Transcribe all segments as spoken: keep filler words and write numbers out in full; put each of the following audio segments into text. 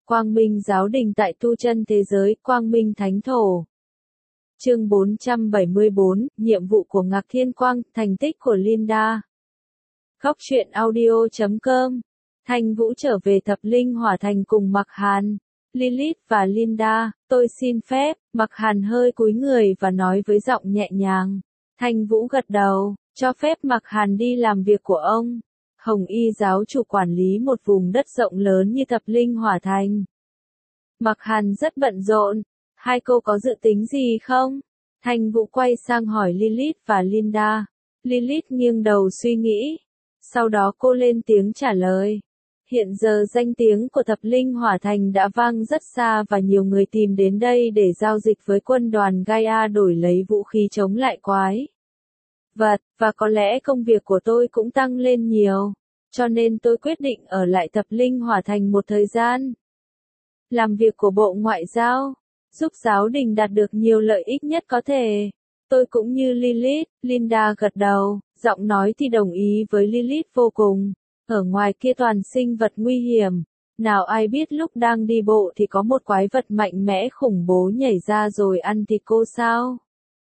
Quang Minh giáo đình tại tu chân thế giới, Quang Minh thánh thổ. Chương bốn trăm bảy mươi bốn, nhiệm vụ của Ngạc Thiên Quang, thành tích của Linda. Góc truyện audio chấm com. Thanh Vũ trở về Thập Linh Hỏa Thành cùng Mạc Hàn, Lilith và Linda. Tôi xin phép. Mạc Hàn hơi cúi người và nói với giọng nhẹ nhàng. Thanh Vũ gật đầu, cho phép Mạc Hàn đi làm việc của ông. Hồng Y giáo chủ quản lý một vùng đất rộng lớn như Thập Linh Hỏa Thành. Mạc Hàn rất bận rộn. Hai cô có dự tính gì không? Thanh Vũ quay sang hỏi Lilith và Linda. Lilith nghiêng đầu suy nghĩ. Sau đó cô lên tiếng trả lời. Hiện giờ danh tiếng của Thập Linh Hỏa Thành đã vang rất xa và nhiều người tìm đến đây để giao dịch với quân đoàn Gaia đổi lấy vũ khí chống lại quái vật, và có lẽ công việc của tôi cũng tăng lên nhiều. Cho nên tôi quyết định ở lại Thập Linh Hỏa Thành một thời gian. Làm việc của Bộ Ngoại giao, giúp giáo đình đạt được nhiều lợi ích nhất có thể. Tôi cũng như Lilith, Linda gật đầu, giọng nói thì đồng ý với Lilith vô cùng. Ở ngoài kia toàn sinh vật nguy hiểm. Nào ai biết lúc đang đi bộ thì có một quái vật mạnh mẽ khủng bố nhảy ra rồi ăn thịt cô sao?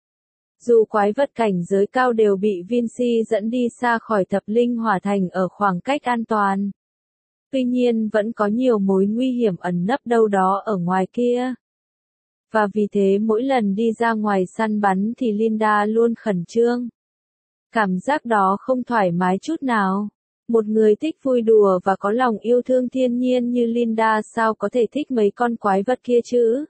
Dù quái vật cảnh giới cao đều bị Vinci dẫn đi xa khỏi Thập Linh Hỏa Thành ở khoảng cách an toàn. Tuy nhiên vẫn có nhiều mối nguy hiểm ẩn nấp đâu đó ở ngoài kia. Và vì thế mỗi lần đi ra ngoài săn bắn thì Linda luôn khẩn trương. Cảm giác đó không thoải mái chút nào. Một người thích vui đùa và có lòng yêu thương thiên nhiên như Linda sao có thể thích mấy con quái vật kia chứ?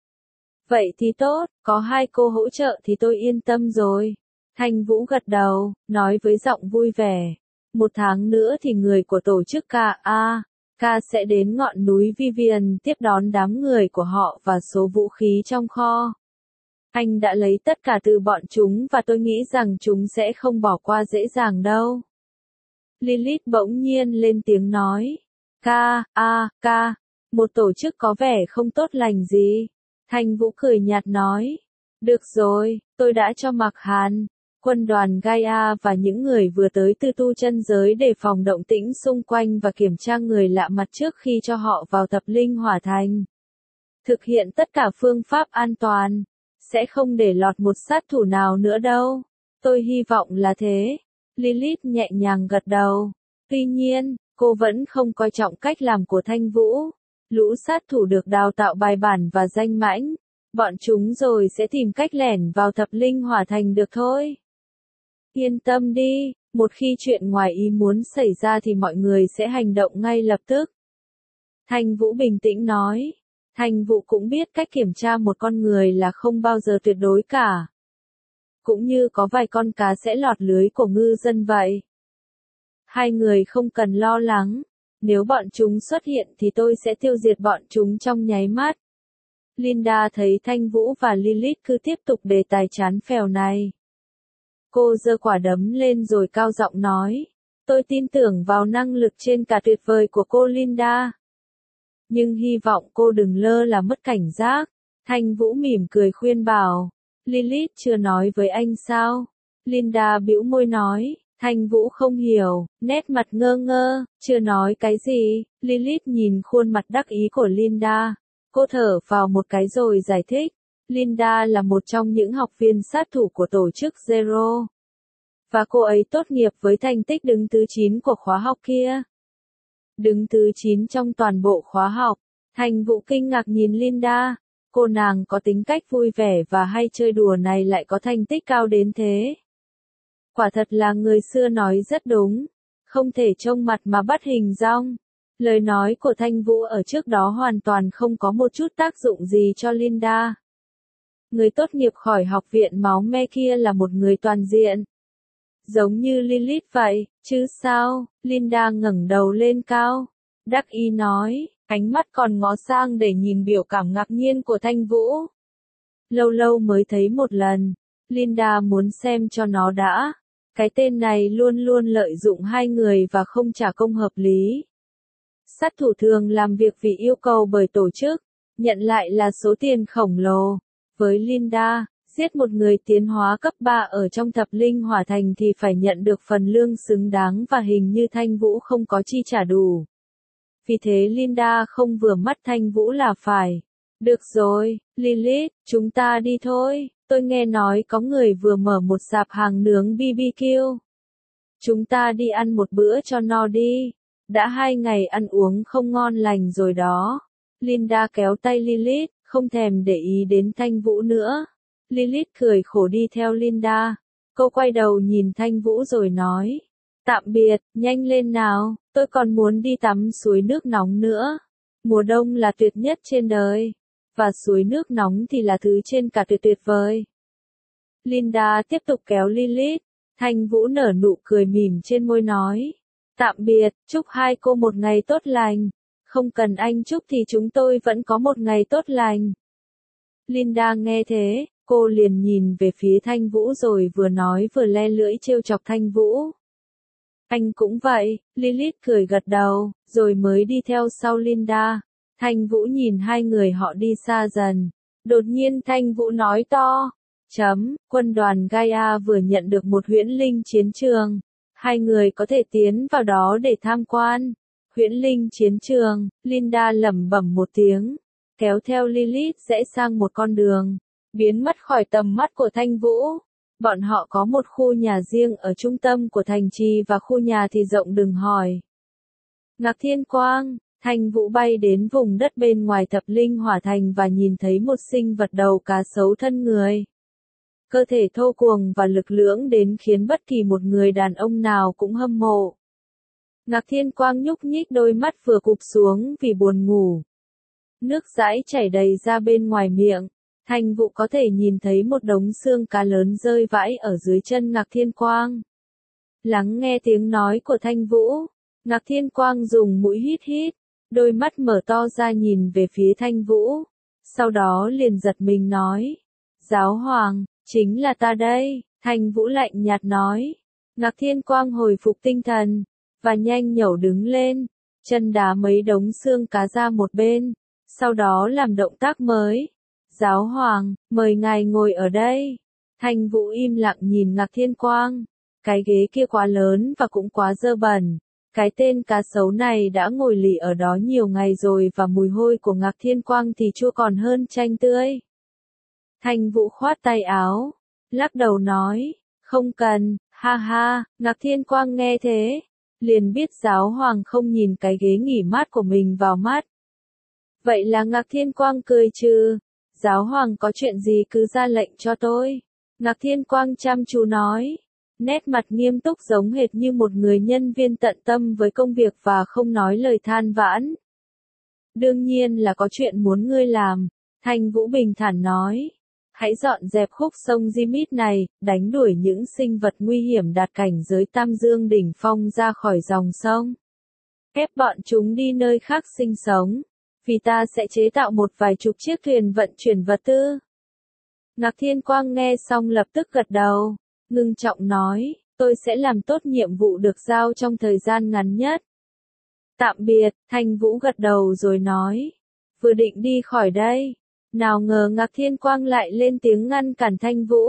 Vậy thì tốt, có hai cô hỗ trợ thì tôi yên tâm rồi. Thanh Vũ gật đầu, nói với giọng vui vẻ. Một tháng nữa thì người của tổ chức ca a ca sẽ đến ngọn núi Vivian tiếp đón đám người của họ và số vũ khí trong kho. Anh đã lấy tất cả từ bọn chúng và tôi nghĩ rằng chúng sẽ không bỏ qua dễ dàng đâu. Lilith bỗng nhiên lên tiếng nói. Ca, a, ca, một tổ chức có vẻ không tốt lành gì. Thanh Vũ cười nhạt nói. Được rồi, tôi đã cho Mạc Hàn, quân đoàn Gaia và những người vừa tới từ tu chân giới để phòng động tĩnh xung quanh và kiểm tra người lạ mặt trước khi cho họ vào Thập Linh Hỏa Thành. Thực hiện tất cả phương pháp an toàn, sẽ không để lọt một sát thủ nào nữa đâu. Tôi hy vọng là thế. Lilith nhẹ nhàng gật đầu. Tuy nhiên, cô vẫn không coi trọng cách làm của Thanh Vũ. Lũ sát thủ được đào tạo bài bản và danh mãnh. Bọn chúng rồi sẽ tìm cách lẻn vào Thập Linh Hỏa Thành được thôi. Yên tâm đi, một khi chuyện ngoài ý muốn xảy ra thì mọi người sẽ hành động ngay lập tức. Thanh Vũ bình tĩnh nói. Thanh Vũ cũng biết cách kiểm tra một con người là không bao giờ tuyệt đối cả. Cũng như có vài con cá sẽ lọt lưới của ngư dân vậy. Hai người không cần lo lắng. Nếu bọn chúng xuất hiện thì tôi sẽ tiêu diệt bọn chúng trong nháy mắt. Linda thấy Thanh Vũ và Lilith cứ tiếp tục đề tài chán phèo này. Cô giơ quả đấm lên rồi cao giọng nói. Tôi tin tưởng vào năng lực trên cả tuyệt vời của cô Linda. Nhưng hy vọng cô đừng lơ là mất cảnh giác. Thanh Vũ mỉm cười khuyên bảo. Lilith chưa nói với anh sao? Linda bĩu môi nói. Thanh Vũ không hiểu, nét mặt ngơ ngơ, chưa nói cái gì. Lilith nhìn khuôn mặt đắc ý của Linda. Cô thở vào một cái rồi giải thích. Linda là một trong những học viên sát thủ của tổ chức Zero. Và cô ấy tốt nghiệp với thành tích đứng thứ chín của khóa học kia. Đứng thứ chín trong toàn bộ khóa học. Thanh Vũ kinh ngạc nhìn Linda. Cô nàng có tính cách vui vẻ và hay chơi đùa này lại có thành tích cao đến thế. Quả thật là người xưa nói rất đúng. Không thể trông mặt mà bắt hình dong. Lời nói của Thanh Vũ ở trước đó hoàn toàn không có một chút tác dụng gì cho Linda. Người tốt nghiệp khỏi học viện máu me kia là một người toàn diện. Giống như Lilith vậy, chứ sao? Linda ngẩng đầu lên cao. Đắc ý nói, ánh mắt còn ngó sang để nhìn biểu cảm ngạc nhiên của Thanh Vũ. Lâu lâu mới thấy một lần. Linda muốn xem cho nó đã. Cái tên này luôn luôn lợi dụng hai người và không trả công hợp lý. Sát thủ thường làm việc vì yêu cầu bởi tổ chức, nhận lại là số tiền khổng lồ. Với Linda, giết một người tiến hóa cấp ba ở trong Thập Linh Hỏa Thành thì phải nhận được phần lương xứng đáng và hình như Thanh Vũ không có chi trả đủ. vì thế Linda không vừa mắt Thanh Vũ là phải. Được rồi, Lilith, chúng ta đi thôi, tôi nghe nói có người vừa mở một sạp hàng nướng bê bê kiu. Chúng ta đi ăn một bữa cho no đi, đã hai ngày ăn uống không ngon lành rồi đó. Linda kéo tay Lilith, không thèm để ý đến Thanh Vũ nữa. Lilith cười khổ đi theo Linda. Cô quay đầu nhìn Thanh Vũ rồi nói. Tạm biệt, nhanh lên nào, tôi còn muốn đi tắm suối nước nóng nữa. Mùa đông là tuyệt nhất trên đời. Và suối nước nóng thì là thứ trên cả tuyệt tuyệt vời. Linda tiếp tục kéo Lilith. Thanh Vũ nở nụ cười mỉm trên môi nói. Tạm biệt, chúc hai cô một ngày tốt lành. Không cần anh chúc thì chúng tôi vẫn có một ngày tốt lành. Linda nghe thế, cô liền nhìn về phía Thanh Vũ rồi vừa nói vừa le lưỡi trêu chọc Thanh Vũ. Anh cũng vậy, Lilith cười gật đầu, rồi mới đi theo sau Linda. Thanh Vũ nhìn hai người họ đi xa dần. Đột nhiên Thanh Vũ nói to. Chấm, quân đoàn Gaia vừa nhận được một huyễn linh chiến trường. Hai người có thể tiến vào đó để tham quan. Huyễn linh chiến trường, Linda lẩm bẩm một tiếng. Kéo theo Lilith rẽ sang một con đường. Biến mất khỏi tầm mắt của Thanh Vũ. Bọn họ có một khu nhà riêng ở trung tâm của thành trì và khu nhà thì rộng đừng hỏi. Ngạc Thiên Quang, Thanh Vũ bay đến vùng đất bên ngoài Thập Linh Hỏa Thành và nhìn thấy một sinh vật đầu cá sấu thân người. Cơ thể thô cuồng và lực lưỡng đến khiến bất kỳ một người đàn ông nào cũng hâm mộ. Ngạc Thiên Quang nhúc nhích đôi mắt vừa cụp xuống vì buồn ngủ. Nước dãi chảy đầy ra bên ngoài miệng. Thanh Vũ có thể nhìn thấy một đống xương cá lớn rơi vãi ở dưới chân Ngạc Thiên Quang. Lắng nghe tiếng nói của Thanh Vũ, Ngạc Thiên Quang dùng mũi hít hít, đôi mắt mở to ra nhìn về phía Thanh Vũ. Sau đó liền giật mình nói, Giáo Hoàng, chính là ta đây. Thanh Vũ lạnh nhạt nói. Ngạc Thiên Quang hồi phục tinh thần, và nhanh nhẩu đứng lên, chân đá mấy đống xương cá ra một bên, sau đó làm động tác mới. Giáo Hoàng, mời ngài ngồi ở đây. Thanh Vũ im lặng nhìn Ngạc Thiên Quang. Cái ghế kia quá lớn và cũng quá dơ bẩn. Cái tên cá sấu này đã ngồi lì ở đó nhiều ngày rồi và mùi hôi của Ngạc Thiên Quang thì chua còn hơn chanh tươi. Thanh Vũ khoát tay áo, lắc đầu nói, không cần, ha ha. Ngạc Thiên Quang nghe thế, liền biết Giáo Hoàng không nhìn cái ghế nghỉ mát của mình vào mắt. Vậy là Ngạc Thiên Quang cười trừ. Giáo Hoàng có chuyện gì cứ ra lệnh cho tôi. Ngạc Thiên Quang chăm chú nói. Nét mặt nghiêm túc giống hệt như một người nhân viên tận tâm với công việc và không nói lời than vãn. Đương nhiên là có chuyện muốn ngươi làm. Thanh Vũ bình thản nói. Hãy dọn dẹp khúc sông Dimit này, đánh đuổi những sinh vật nguy hiểm đạt cảnh giới Tam Dương đỉnh phong ra khỏi dòng sông. Ép bọn chúng đi nơi khác sinh sống. Vì ta sẽ chế tạo một vài chục chiếc thuyền vận chuyển vật tư. Ngạc Thiên Quang nghe xong lập tức gật đầu, ngưng trọng nói, tôi sẽ làm tốt nhiệm vụ được giao trong thời gian ngắn nhất. Tạm biệt, Thanh Vũ gật đầu rồi nói, vừa định đi khỏi đây, nào ngờ Ngạc Thiên Quang lại lên tiếng ngăn cản Thanh Vũ.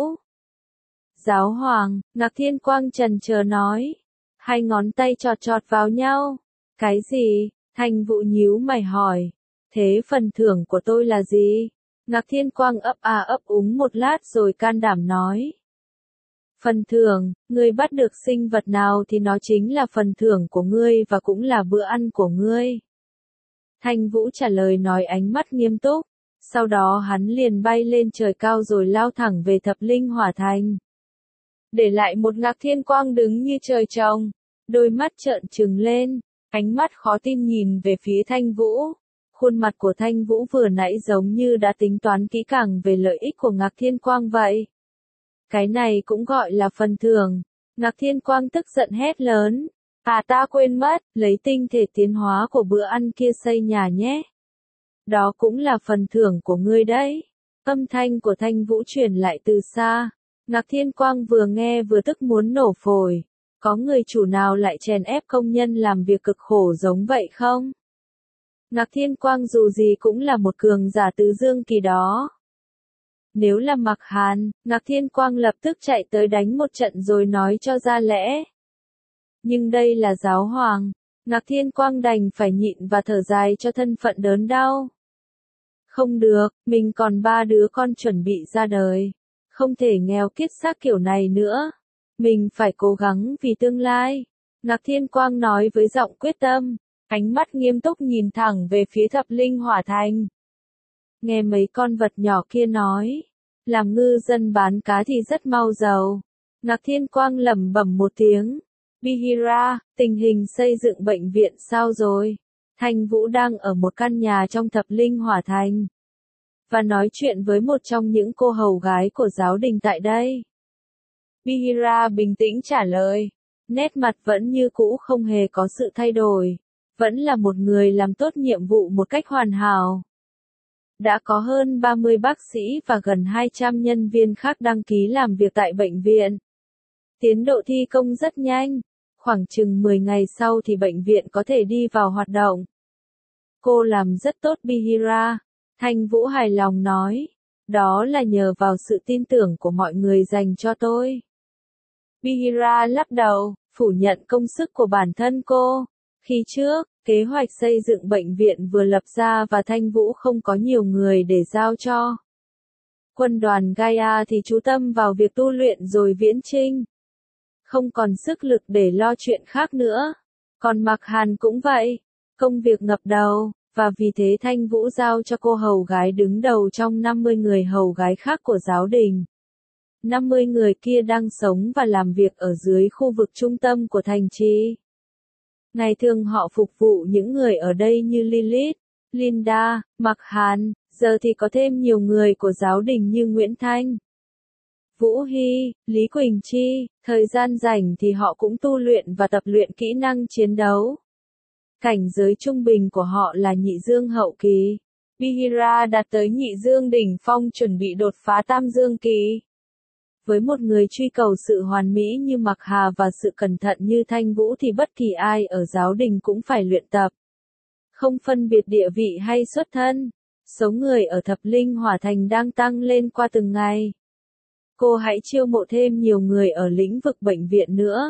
Giáo Hoàng, Ngạc Thiên Quang chần chờ nói, hai ngón tay chọt chọt vào nhau. Cái gì? Thanh Vũ nhíu mày hỏi. Thế phần thưởng của tôi là gì? Ngạc Thiên Quang ấp a ấp úng một lát rồi can đảm nói. Phần thưởng, ngươi bắt được sinh vật nào thì nó chính là phần thưởng của ngươi và cũng là bữa ăn của ngươi. Thanh Vũ trả lời nói ánh mắt nghiêm túc, sau đó hắn liền bay lên trời cao rồi lao thẳng về Thập Linh Hỏa Thành. Để lại một Ngạc Thiên Quang đứng như trời trồng, đôi mắt trợn trừng lên, ánh mắt khó tin nhìn về phía Thanh Vũ. Khuôn mặt của Thanh Vũ vừa nãy giống như đã tính toán kỹ càng về lợi ích của Ngạc Thiên Quang vậy. Cái này cũng gọi là phần thưởng. Ngạc Thiên Quang tức giận hét lớn. À ta quên mất, lấy tinh thể tiến hóa của bữa ăn kia xây nhà nhé. Đó cũng là phần thưởng của ngươi đấy. Âm thanh của Thanh Vũ truyền lại từ xa. Ngạc Thiên Quang vừa nghe vừa tức muốn nổ phổi. Có người chủ nào lại chèn ép công nhân làm việc cực khổ giống vậy không? Ngạc Thiên Quang dù gì cũng là một cường giả tứ dương kỳ đó. Nếu là Mạc Hàn, Ngạc Thiên Quang lập tức chạy tới đánh một trận rồi nói cho ra lẽ. Nhưng đây là Giáo Hoàng. Ngạc Thiên Quang đành phải nhịn và thở dài cho thân phận đớn đau. Không được, mình còn ba đứa con chuẩn bị ra đời. Không thể nghèo kiết xác kiểu này nữa. Mình phải cố gắng vì tương lai. Ngạc Thiên Quang nói với giọng quyết tâm, ánh mắt nghiêm túc nhìn thẳng về phía Thập Linh Hỏa Thành. Nghe mấy con vật nhỏ kia nói, làm ngư dân bán cá thì rất mau giàu. Ngạc Thiên Quang lẩm bẩm một tiếng. Bihira, tình hình xây dựng bệnh viện sao rồi? Thanh Vũ đang ở một căn nhà trong Thập Linh Hỏa Thành và nói chuyện với một trong những cô hầu gái của giáo đình tại đây. Bihira bình tĩnh trả lời, nét mặt vẫn như cũ, không hề có sự thay đổi, vẫn là một người làm tốt nhiệm vụ một cách hoàn hảo. Đã có hơn ba mươi bác sĩ và gần hai trăm nhân viên khác đăng ký làm việc tại bệnh viện. Tiến độ thi công rất nhanh, khoảng chừng mười ngày sau thì bệnh viện có thể đi vào hoạt động. Cô làm rất tốt Bihira, Thanh Vũ hài lòng nói, đó là nhờ vào sự tin tưởng của mọi người dành cho tôi. Bihira lắc đầu, phủ nhận công sức của bản thân cô. Khi trước, kế hoạch xây dựng bệnh viện vừa lập ra và Thanh Vũ không có nhiều người để giao cho. Quân đoàn Gaia thì chú tâm vào việc tu luyện rồi viễn chinh. Không còn sức lực để lo chuyện khác nữa. Còn Mạc Hàn cũng vậy, công việc ngập đầu, và vì thế Thanh Vũ giao cho cô hầu gái đứng đầu trong năm mươi người hầu gái khác của giáo đình. năm mươi người kia đang sống và làm việc ở dưới khu vực trung tâm của thành trì. Ngày thường họ phục vụ những người ở đây như Lilith, Linda, Mạc Hàn, giờ thì có thêm nhiều người của giáo đình như Nguyễn Thanh, Vũ Hy, Lý Quỳnh Chi, thời gian rảnh thì họ cũng tu luyện và tập luyện kỹ năng chiến đấu. Cảnh giới trung bình của họ là nhị dương hậu kỳ. Bihira đạt tới nhị dương đỉnh phong chuẩn bị đột phá tam dương kỳ. Với một người truy cầu sự hoàn mỹ như Mạc Hà và sự cẩn thận như Thanh Vũ thì bất kỳ ai ở giáo đình cũng phải luyện tập. Không phân biệt địa vị hay xuất thân, số người ở Thập Linh Hỏa Thành đang tăng lên qua từng ngày. Cô hãy chiêu mộ thêm nhiều người ở lĩnh vực bệnh viện nữa.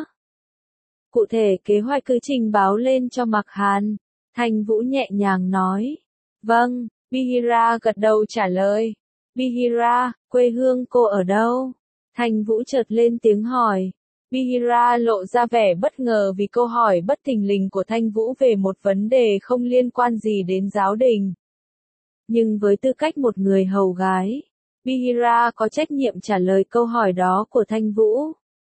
Cụ thể kế hoạch cứ trình báo lên cho Mạc Hàn. Thanh Vũ nhẹ nhàng nói. Vâng, Bihira gật đầu trả lời. Bihira, quê hương cô ở đâu? Thanh Vũ chợt lên tiếng hỏi. Bihira lộ ra vẻ bất ngờ vì câu hỏi bất thình lình của Thanh Vũ về một vấn đề không liên quan gì đến giáo đình. Nhưng với tư cách một người hầu gái, Bihira có trách nhiệm trả lời câu hỏi đó của Thanh Vũ.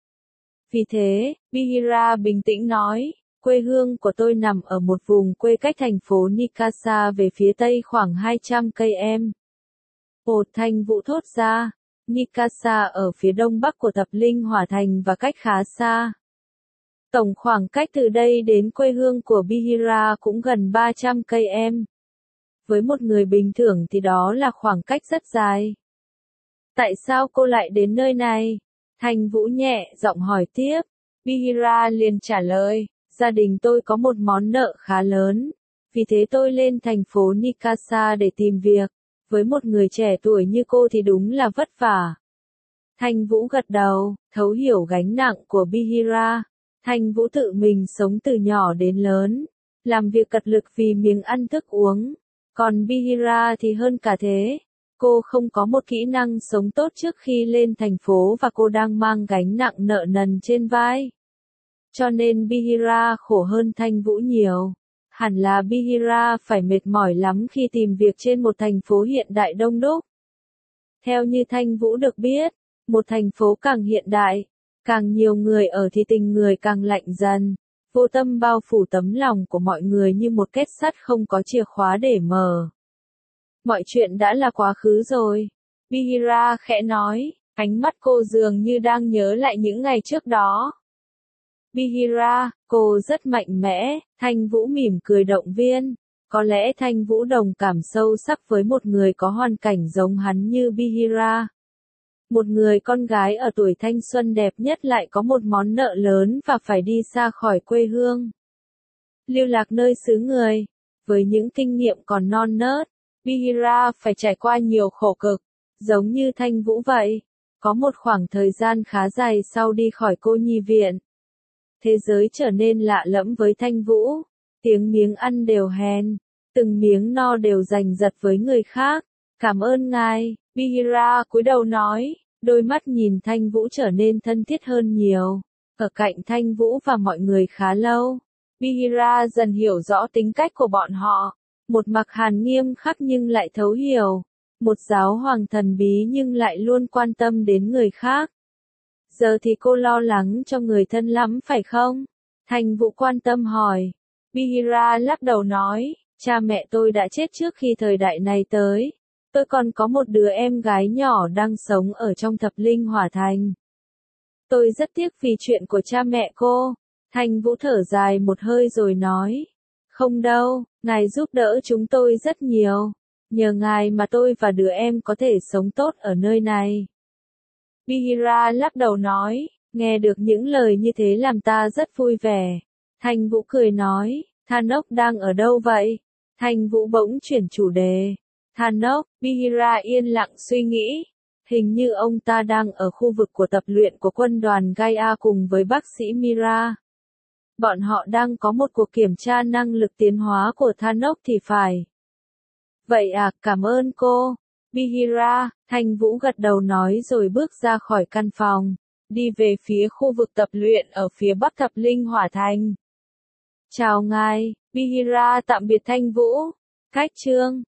Vì thế, Bihira bình tĩnh nói, quê hương của tôi nằm ở một vùng quê cách thành phố Nikasa về phía tây khoảng hai trăm cây em. Ồ, Thanh Vũ thốt ra, Nikasa ở phía đông bắc của Thập Linh Hỏa Thành và cách khá xa. Tổng khoảng cách từ đây đến quê hương của Bihira cũng gần ba trăm cây em. Với một người bình thường thì đó là khoảng cách rất dài. Tại sao cô lại đến nơi này? Thanh Vũ nhẹ giọng hỏi tiếp. Bihira liền trả lời, gia đình tôi có một món nợ khá lớn, vì thế tôi lên thành phố Nikasa để tìm việc. Với một người trẻ tuổi như cô thì đúng là vất vả. Thanh Vũ gật đầu, thấu hiểu gánh nặng của Bihira. Thanh Vũ tự mình sống từ nhỏ đến lớn, làm việc cật lực vì miếng ăn thức uống. Còn Bihira thì hơn cả thế. Cô không có một kỹ năng sống tốt trước khi lên thành phố và cô đang mang gánh nặng nợ nần trên vai. Cho nên Bihira khổ hơn Thanh Vũ nhiều. Hẳn là Bihira phải mệt mỏi lắm khi tìm việc trên một thành phố hiện đại đông đúc. Theo như Thanh Vũ được biết, một thành phố càng hiện đại, càng nhiều người ở thì tình người càng lạnh dần, vô tâm bao phủ tấm lòng của mọi người như một kết sắt không có chìa khóa để mở. Mọi chuyện đã là quá khứ rồi. Bihira khẽ nói, ánh mắt cô dường như đang nhớ lại những ngày trước đó. Bihira, cô rất mạnh mẽ, Thanh Vũ mỉm cười động viên. Có lẽ Thanh Vũ đồng cảm sâu sắc với một người có hoàn cảnh giống hắn như Bihira. Một người con gái ở tuổi thanh xuân đẹp nhất lại có một món nợ lớn và phải đi xa khỏi quê hương. Lưu lạc nơi xứ người. Với những kinh nghiệm còn non nớt, Bihira phải trải qua nhiều khổ cực, giống như Thanh Vũ vậy. Có một khoảng thời gian khá dài sau đi khỏi cô nhi viện. Thế giới trở nên lạ lẫm với Thanh Vũ. tiếng miếng ăn đều hèn, từng miếng no đều giành giật với người khác. Cảm ơn ngài, Bihira cúi đầu nói, đôi mắt nhìn Thanh Vũ trở nên thân thiết hơn nhiều. Ở cạnh Thanh Vũ và mọi người khá lâu, Bihira dần hiểu rõ tính cách của bọn họ. Một Mặc Hàn nghiêm khắc nhưng lại thấu hiểu. Một giáo hoàng thần bí nhưng lại luôn quan tâm đến người khác. Giờ thì cô lo lắng cho người thân lắm phải không? Thanh Vũ quan tâm hỏi. Bihira lắc đầu nói, cha mẹ tôi đã chết trước khi thời đại này tới. Tôi còn có một đứa em gái nhỏ đang sống ở trong thập linh hỏa thành. Tôi rất tiếc vì chuyện của cha mẹ cô. Thanh Vũ thở dài một hơi rồi nói. Không đâu, ngài giúp đỡ chúng tôi rất nhiều. Nhờ ngài mà tôi và đứa em có thể sống tốt ở nơi này. Bihira lắc đầu nói, nghe được những lời như thế làm ta rất vui vẻ. Thanh Vũ cười nói, Thanos đang ở đâu vậy? Thanh Vũ bỗng chuyển chủ đề. Thanos, Bihira yên lặng suy nghĩ. Hình như ông ta đang ở khu vực của tập luyện của quân đoàn Gaia cùng với bác sĩ Mira. Bọn họ đang có một cuộc kiểm tra năng lực tiến hóa của Thanos thì phải. Vậy à, cảm ơn cô. Bihira, Thanh Vũ gật đầu nói rồi bước ra khỏi căn phòng, đi về phía khu vực tập luyện ở phía bắc thập linh hỏa thành. Chào ngài, Bihira tạm biệt Thanh Vũ. Cách chương